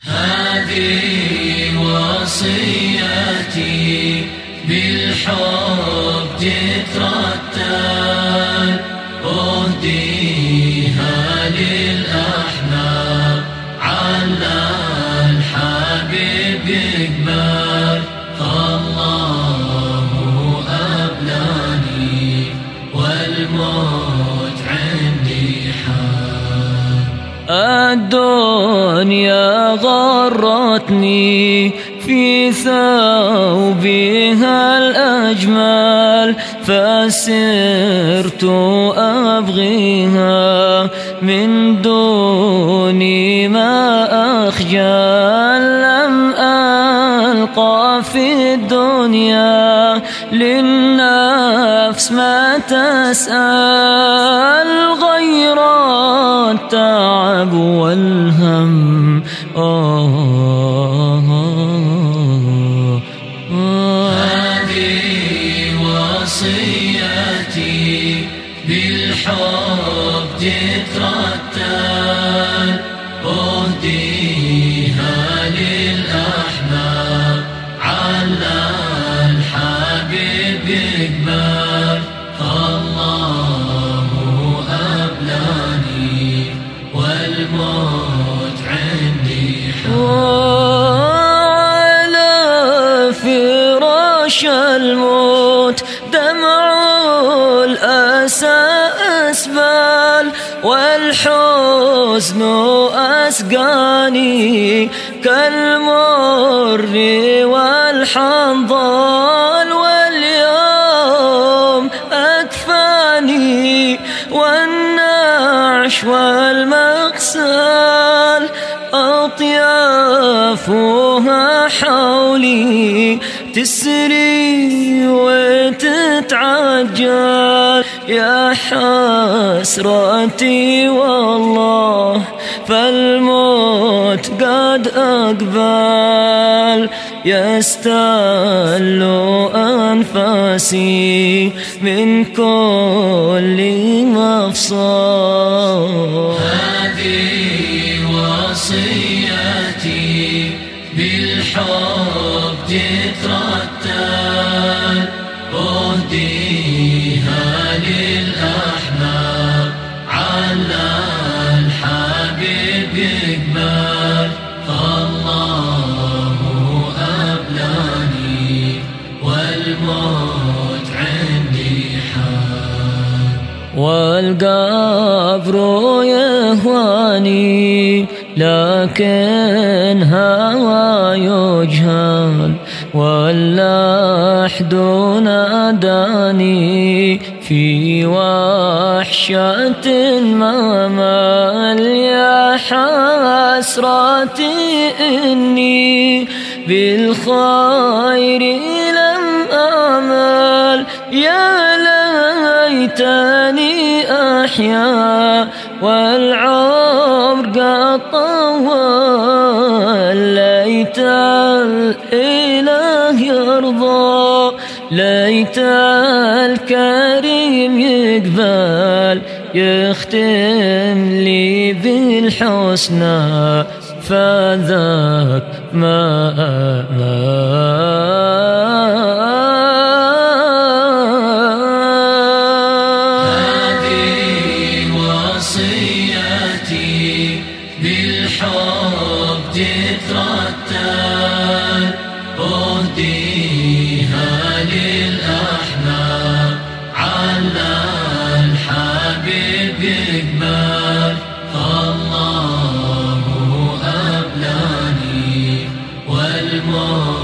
هذه وصيتي بالحب تترتل، أهديها للأحباب على الحبيب يقبل. فالله أبلاني والموت عندي حال. الدنيا غرتني في ثوبها الأجمل، فسرت أبغيها من دون ما أخجل. لم ألقى في الدنيا للنفس ما تسأل غير التعب والهم. هذه وصيتي بالحب تترتل، أهديها للأحباب على الحبيب يقبل. فالله أبلاني والموت عندي حال. على فراش الموت دمع الأسى أسبال، والحزن أسقاني كالمر والحنظل. واليوم أكفاني والنعش والمغسل، أطيافها حولي تسري وتتعجل. يا حسرتي والله فالموت قد أقبل، يستل أنفاسي من كل مفصل. هذه وصيتي بالحب تترتل، أهديها للأحباب على الحبيب يقبل. فالله أبلاني والموت عندي حال. والقبر يهواني لكن هوى يجهل، واللحد ناداني في وحشة ما مال. يا حسرتي إني بالخير لم أعمل، يا ليتني أحيا والعمر قد طول. ليت الإله يرضى، ليت الكريم يقبل، يختم لي بالحسنى فذاك ما بالحب تترتل، أهديها للأحباب على الحبيب يقبل. فالله أبلاني والموت